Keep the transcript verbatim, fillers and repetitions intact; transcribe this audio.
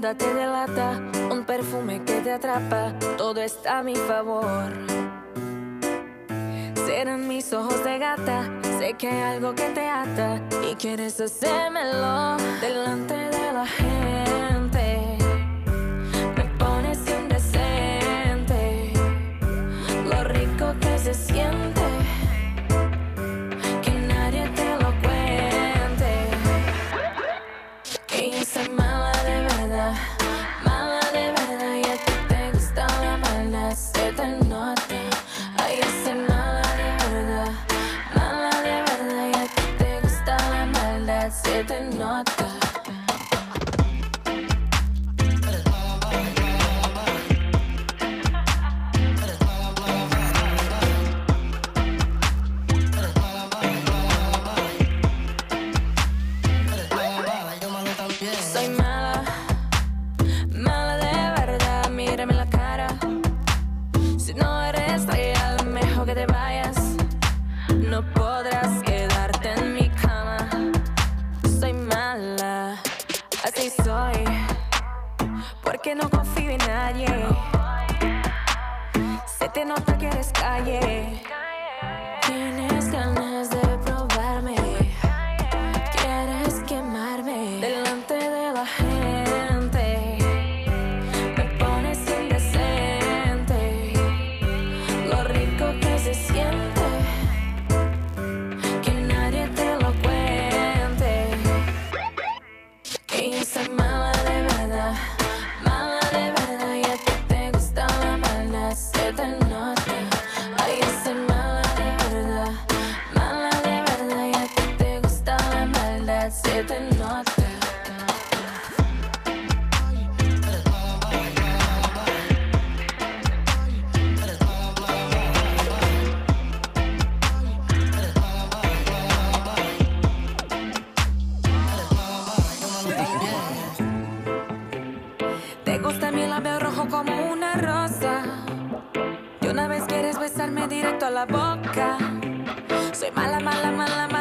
nada te delata, un perfume que te atrapa, todo está a mi favor. Serán mis ojos de gata, sé que hay algo que te ata y quieres hacérmelo delante de la gente. Me pones indecente, lo rico que se siente, que nadie te lo cuente. Que yo soy mala de verdad, mala de verdad, y a ti te gusta la maldad, se te nota. Ay, yo soy mala de verdad, mala de verdad, y a ti te gusta la maldad, se te nota. Soy mala, mala de verdad, mírame la cara. Si no eres real, mejor que te vayas. No podrás quedarte en mi cama. Soy mala, así soy, porque no confío en nadie. Se te nota que eres calle. Tienes ganas de probarme, quieres quemarme delante de la gente. Me pones indecente, lo rico que se siente, que nadie te lo cuente. Que yo soy mala de verdad, mala de verdad, y a ti te gusta la maldad, se te nota. Ay, yo soy mala de verdad, mala de verdad, y a ti te gusta la maldad, se te nota. Te gusta mi labio rojo como una rosa, y una vez quieres besarme directo a la boca. Soy mala, mala, mala,